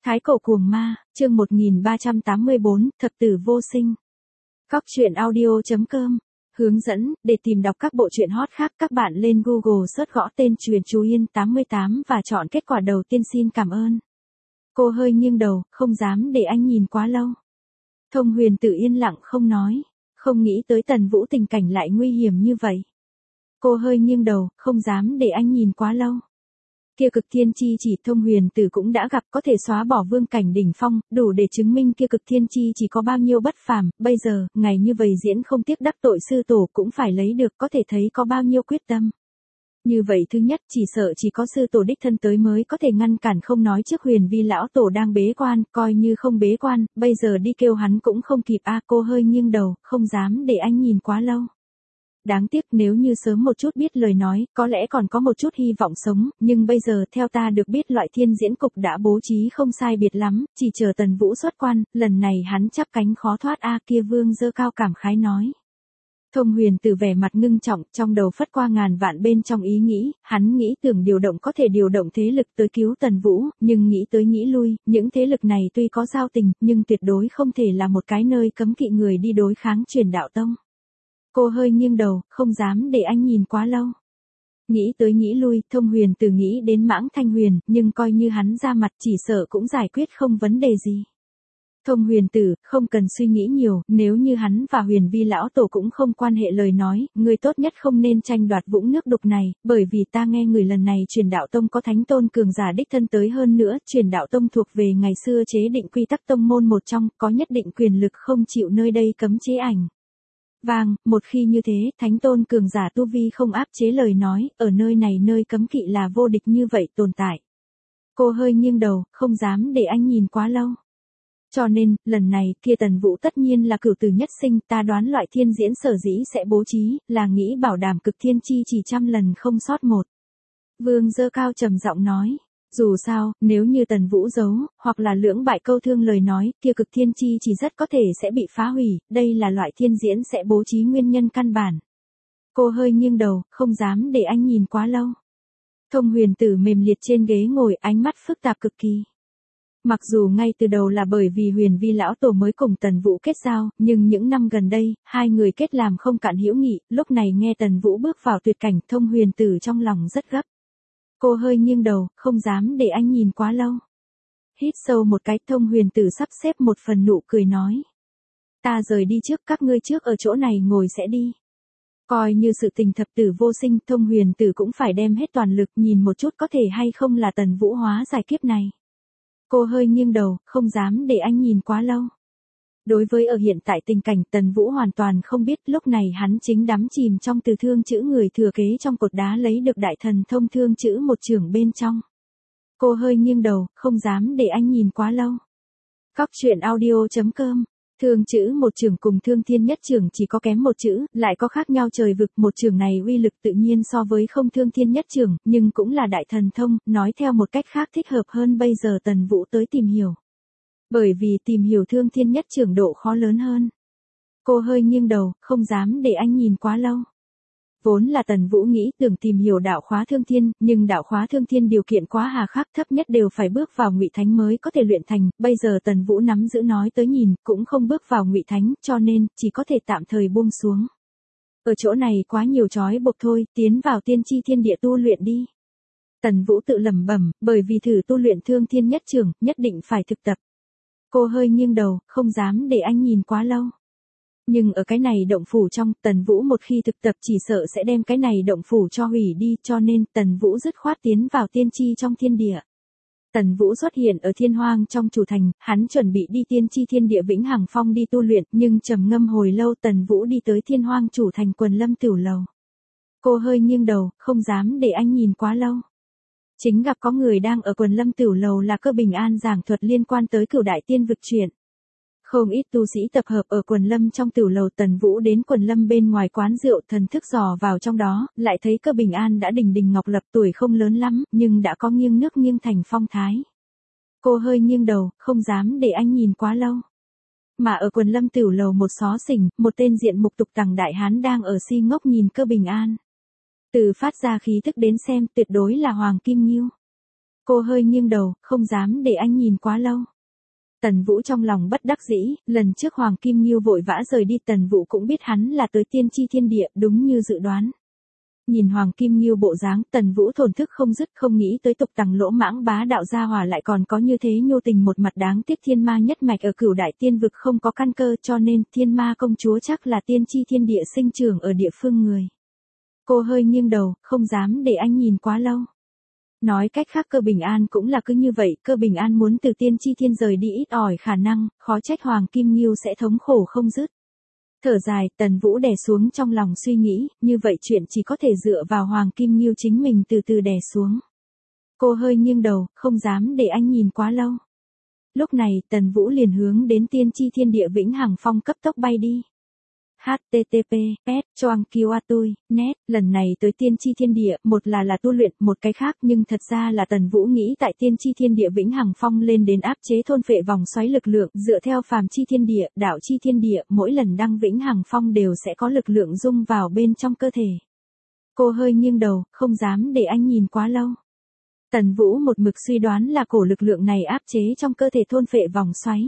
Thái cổ cuồng ma, chương 1384, thập tử vô sinh. Góc truyện audio.com. Hướng dẫn, để tìm đọc các bộ truyện hot khác các bạn lên Google search gõ tên Truyện Chú Yên 88 và chọn kết quả đầu tiên xin cảm ơn. Cô hơi nghiêng đầu, không dám để anh nhìn quá lâu. Thông Huyền Tử yên lặng không nói, không nghĩ tới Tần Vũ tình cảnh lại nguy hiểm như vậy. Cô hơi nghiêng đầu, không dám để anh nhìn quá lâu. Kia cực thiên chi chỉ Thông Huyền Tử cũng đã gặp có thể xóa bỏ vương cảnh đỉnh phong, đủ để chứng minh kia cực thiên chi chỉ có bao nhiêu bất phàm, bây giờ, ngày như vậy diễn không tiếc đắc tội sư tổ cũng phải lấy được có thể thấy có bao nhiêu quyết tâm. Như vậy thứ nhất chỉ sợ chỉ có sư tổ đích thân tới mới có thể ngăn cản không nói trước Huyền Vi lão tổ đang bế quan, coi như không bế quan, bây giờ đi kêu hắn cũng không kịp cô hơi nghiêng đầu, không dám để anh nhìn quá lâu. Đáng tiếc nếu như sớm một chút biết lời nói, có lẽ còn có một chút hy vọng sống, nhưng bây giờ theo ta được biết loại thiên diễn cục đã bố trí không sai biệt lắm, chỉ chờ Tần Vũ xuất quan, lần này hắn chắp cánh khó thoát kia Vương giơ cao cảm khái nói. Thông Huyền Tử vẻ mặt ngưng trọng, trong đầu phất qua ngàn vạn bên trong ý nghĩ, hắn nghĩ tưởng điều động có thể điều động thế lực tới cứu Tần Vũ, nhưng nghĩ tới nghĩ lui, những thế lực này tuy có giao tình, nhưng tuyệt đối không thể là một cái nơi cấm kỵ người đi đối kháng Truyền Đạo Tông. Cô hơi nghiêng đầu, không dám để anh nhìn quá lâu. Nghĩ tới nghĩ lui, Thông Huyền Tử nghĩ đến Mãng Thanh Huyền, nhưng coi như hắn ra mặt chỉ sợ cũng giải quyết không vấn đề gì. Thông Huyền Tử, không cần suy nghĩ nhiều, nếu như hắn và Huyền Vi lão tổ cũng không quan hệ lời nói, người tốt nhất không nên tranh đoạt vũng nước đục này, bởi vì ta nghe người lần này Truyền Đạo Tông có thánh tôn cường giả đích thân tới hơn nữa, Truyền Đạo Tông thuộc về ngày xưa chế định quy tắc tông môn một trong, có nhất định quyền lực không chịu nơi đây cấm chế ảnh. Vàng, một khi như thế, thánh tôn cường giả tu vi không áp chế lời nói, ở nơi này nơi cấm kỵ là vô địch như vậy tồn tại. Cô hơi nghiêng đầu, không dám để anh nhìn quá lâu. Cho nên, lần này, kia Tần Vũ tất nhiên là cửu tử nhất sinh, ta đoán loại thiên diễn sở dĩ sẽ bố trí, là nghĩ bảo đảm cực thiên chi chỉ 100 lần không sót một. Vương giơ cao trầm giọng nói. Dù sao, nếu như Tần Vũ giấu, hoặc là lưỡng bại câu thương lời nói, kia cực thiên chi chỉ rất có thể sẽ bị phá hủy, đây là loại thiên diễn sẽ bố trí nguyên nhân căn bản. Cô hơi nghiêng đầu, không dám để anh nhìn quá lâu. Thông Huyền Tử mềm liệt trên ghế ngồi, ánh mắt phức tạp cực kỳ. Mặc dù ngay từ đầu là bởi vì Huyền Vi lão tổ mới cùng Tần Vũ kết giao, nhưng những năm gần đây, hai người kết làm không cạn hữu nghị, lúc này nghe Tần Vũ bước vào tuyệt cảnh, Thông Huyền Tử trong lòng rất gấp. Cô hơi nghiêng đầu, không dám để anh nhìn quá lâu. Hít sâu một cái, Thông Huyền Tử sắp xếp một phần nụ cười nói. Ta rời đi trước, các ngươi trước ở chỗ này ngồi sẽ đi. Coi như sự tình thập tử vô sinh, Thông Huyền Tử cũng phải đem hết toàn lực nhìn một chút có thể hay không là Tần Vũ hóa giải kiếp này. Cô hơi nghiêng đầu, không dám để anh nhìn quá lâu. Đối với ở hiện tại tình cảnh Tần Vũ hoàn toàn không biết lúc này hắn chính đắm chìm trong từ thương chữ người thừa kế trong cột đá lấy được đại thần thông thương chữ một chưởng bên trong. Cô hơi nghiêng đầu, không dám để anh nhìn quá lâu. Góc truyện audio.com. Thương chữ một chưởng cùng thương thiên nhất chưởng chỉ có kém một chữ, lại có khác nhau trời vực, một chưởng này uy lực tự nhiên so với không thương thiên nhất chưởng, nhưng cũng là đại thần thông, nói theo một cách khác thích hợp hơn bây giờ Tần Vũ tới tìm hiểu. Bởi vì tìm hiểu thương thiên nhất chưởng độ khó lớn hơn. Cô hơi nghiêng đầu, không dám để anh nhìn quá lâu. Vốn là Tần Vũ nghĩ tưởng tìm hiểu đạo khóa thương thiên, nhưng đạo khóa thương thiên điều kiện quá hà khắc, thấp nhất đều phải bước vào ngụy thánh mới có thể luyện thành, bây giờ Tần Vũ nắm giữ nói tới nhìn, cũng không bước vào ngụy thánh, cho nên, chỉ có thể tạm thời buông xuống. Ở chỗ này quá nhiều trói buộc thôi, tiến vào tiên tri thiên địa tu luyện đi. Tần Vũ tự lẩm bẩm, bởi vì thử tu luyện thương thiên nhất chưởng, nhất định phải thực tập. Cô hơi nghiêng đầu, không dám để anh nhìn quá lâu. Nhưng ở cái này động phủ trong, Tần Vũ một khi thực tập chỉ sợ sẽ đem cái này động phủ cho hủy đi, cho nên Tần Vũ dứt khoát tiến vào tiên tri trong thiên địa. Tần Vũ xuất hiện ở Thiên Hoang trong chủ thành, hắn chuẩn bị đi tiên tri thiên địa Vĩnh Hằng Phong đi tu luyện, nhưng trầm ngâm hồi lâu Tần Vũ đi tới Thiên Hoang chủ thành Quần Lâm Tửu Lầu. Cô hơi nghiêng đầu, không dám để anh nhìn quá lâu. Chính gặp có người đang ở Quần Lâm Tửu Lầu là Cơ Bình An giảng thuật liên quan tới Cửu Đại Tiên Vực truyện. Không ít tu sĩ tập hợp ở Quần Lâm trong Tửu Lầu, Tần Vũ đến Quần Lâm bên ngoài quán rượu thần thức dò vào trong đó, lại thấy Cơ Bình An đã đình đình ngọc lập, tuổi không lớn lắm, nhưng đã có nghiêng nước nghiêng thành phong thái. Cô hơi nghiêng đầu, không dám để anh nhìn quá lâu. Mà ở Quần Lâm Tửu Lầu một xó xỉnh, một tên diện mục tục tằng đại hán đang ở si ngốc nhìn Cơ Bình An. Từ phát ra khí thức đến xem tuyệt đối là Hoàng Kim Nghiêu. Cô hơi nghiêng đầu, không dám để anh nhìn quá lâu. Tần Vũ trong lòng bất đắc dĩ, lần trước Hoàng Kim Nghiêu vội vã rời đi Tần Vũ cũng biết hắn là tới tiên tri thiên địa, đúng như dự đoán. Nhìn Hoàng Kim Nghiêu bộ dáng, Tần Vũ thổn thức không dứt, không nghĩ tới tục tằng lỗ mãng bá đạo gia hòa lại còn có như thế nhô tình một mặt, đáng tiếc thiên ma nhất mạch ở Cửu Đại Tiên vực không có căn cơ, cho nên thiên ma công chúa chắc là tiên tri thiên địa sinh trưởng ở địa phương người. Cô hơi nghiêng đầu, không dám để anh nhìn quá lâu. Nói cách khác Cơ Bình An cũng là cứ như vậy, Cơ Bình An muốn từ tiên tri thiên rời đi ít ỏi khả năng, khó trách Hoàng Kim Nghiêu sẽ thống khổ không dứt. Thở dài, Tần Vũ đè xuống trong lòng suy nghĩ, như vậy chuyện chỉ có thể dựa vào Hoàng Kim Nghiêu chính mình từ từ đè xuống. Cô hơi nghiêng đầu, không dám để anh nhìn quá lâu. Lúc này, Tần Vũ liền hướng đến tiên tri thiên địa Vĩnh Hằng Phong cấp tốc bay đi. https://choangkiwatui.net, lần này tới tiên tri thiên địa, một là tu luyện, một cái khác, nhưng thật ra là Tần Vũ nghĩ tại tiên tri thiên địa Vĩnh Hằng Phong lên đến áp chế thôn phệ vòng xoáy lực lượng, dựa theo phàm chi thiên địa, đạo chi thiên địa, mỗi lần đăng Vĩnh Hằng Phong đều sẽ có lực lượng dung vào bên trong cơ thể. Cô hơi nghiêng đầu, không dám để anh nhìn quá lâu. Tần Vũ một mực suy đoán là cổ lực lượng này áp chế trong cơ thể thôn phệ vòng xoáy.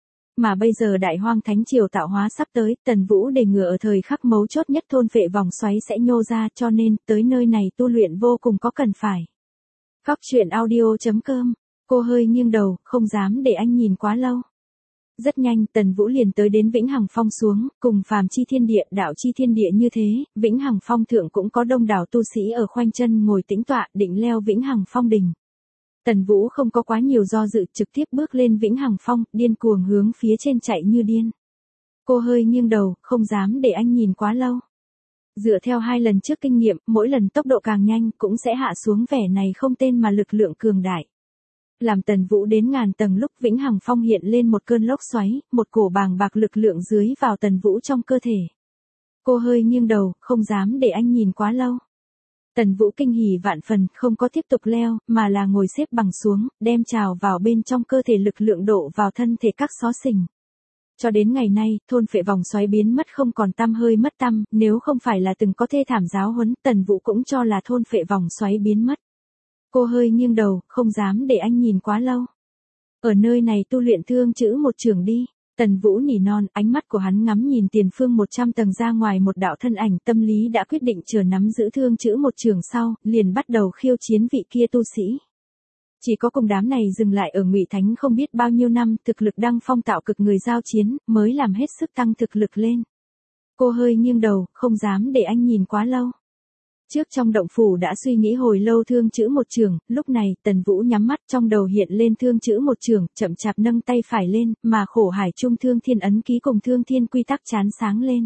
Mà bây giờ Đại Hoang Thánh Triều tạo hóa sắp tới, Tần Vũ để ngừa ở thời khắc mấu chốt nhất thôn phệ vòng xoáy sẽ nhô ra, cho nên tới nơi này tu luyện vô cùng có cần phải. Góc truyện audio.com, cô hơi nghiêng đầu, không dám để anh nhìn quá lâu. Rất nhanh, Tần Vũ liền tới đến Vĩnh Hằng Phong xuống, cùng phàm chi thiên địa, đạo chi thiên địa như thế, Vĩnh Hằng Phong thượng cũng có đông đảo tu sĩ ở khoanh chân ngồi tĩnh tọa, định leo Vĩnh Hằng Phong đỉnh. Tần Vũ không có quá nhiều do dự, trực tiếp bước lên Vĩnh Hằng Phong, điên cuồng hướng phía trên chạy như điên. Cô hơi nghiêng đầu, không dám để anh nhìn quá lâu. Dựa theo 2 lần trước kinh nghiệm, mỗi lần tốc độ càng nhanh cũng sẽ hạ xuống vẻ này không tên mà lực lượng cường đại. Làm Tần Vũ đến ngàn tầng lúc Vĩnh Hằng Phong hiện lên một cơn lốc xoáy, một cổ bàng bạc lực lượng dưới vào Tần Vũ trong cơ thể. Cô hơi nghiêng đầu, không dám để anh nhìn quá lâu. Tần Vũ kinh hỉ vạn phần, không có tiếp tục leo, mà là ngồi xếp bằng xuống, đem trào vào bên trong cơ thể lực lượng độ vào thân thể các xó xỉnh. Cho đến ngày nay, thôn phệ vòng xoáy biến mất không còn tăm hơi mất tăm, nếu không phải là từng có thê thảm giáo huấn, Tần Vũ cũng cho là thôn phệ vòng xoáy biến mất. Cô hơi nghiêng đầu, không dám để anh nhìn quá lâu. Ở nơi này tu luyện thương chữ một trường đi. Tần Vũ nỉ non, ánh mắt của hắn ngắm nhìn tiền phương 100 tầng ra ngoài một đạo thân ảnh, tâm lý đã quyết định chờ nắm giữ thương chữ một trường sau, liền bắt đầu khiêu chiến vị kia tu sĩ. Chỉ có cùng đám này dừng lại ở Ngụy Thánh không biết bao nhiêu năm, thực lực đăng phong tạo cực người giao chiến, mới làm hết sức tăng thực lực lên. Cô hơi nghiêng đầu, không dám để anh nhìn quá lâu. Trước trong động phủ đã suy nghĩ hồi lâu thương chữ một trường, lúc này Tần Vũ nhắm mắt trong đầu hiện lên thương chữ một trường, chậm chạp nâng tay phải lên, mà khổ hải trung thương thiên ấn ký cùng thương thiên quy tắc chán sáng lên.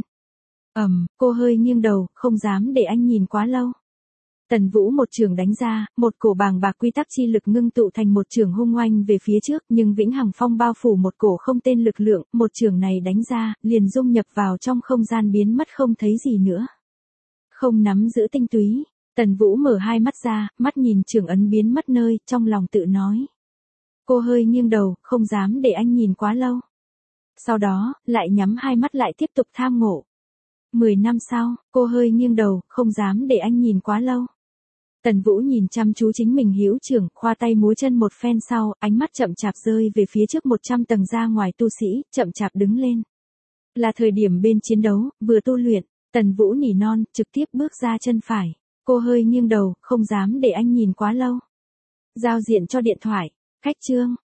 Cô hơi nghiêng đầu, không dám để anh nhìn quá lâu. Tần Vũ một trường đánh ra, một cổ bàng bạc quy tắc chi lực ngưng tụ thành một trường hung oanh về phía trước, nhưng Vĩnh Hằng Phong bao phủ một cổ không tên lực lượng, một trường này đánh ra, liền dung nhập vào trong không gian biến mất không thấy gì nữa. Không nắm giữ tinh túy, Tần Vũ mở hai mắt ra, mắt nhìn trường ấn biến mất nơi, trong lòng tự nói. Cô hơi nghiêng đầu, không dám để anh nhìn quá lâu. Sau đó, lại nhắm hai mắt lại tiếp tục tham ngộ. 10 năm sau, cô hơi nghiêng đầu, không dám để anh nhìn quá lâu. Tần Vũ nhìn chăm chú chính mình hữu trưởng, khoa tay múa chân một phen sau, ánh mắt chậm chạp rơi về phía trước 100 tầng ra ngoài tu sĩ, chậm chạp đứng lên. Là thời điểm bên chiến đấu, vừa tu luyện, Tần Vũ nỉ non, trực tiếp bước ra chân phải. Cô hơi nghiêng đầu, không dám để anh nhìn quá lâu. Giao diện cho điện thoại, cách chương.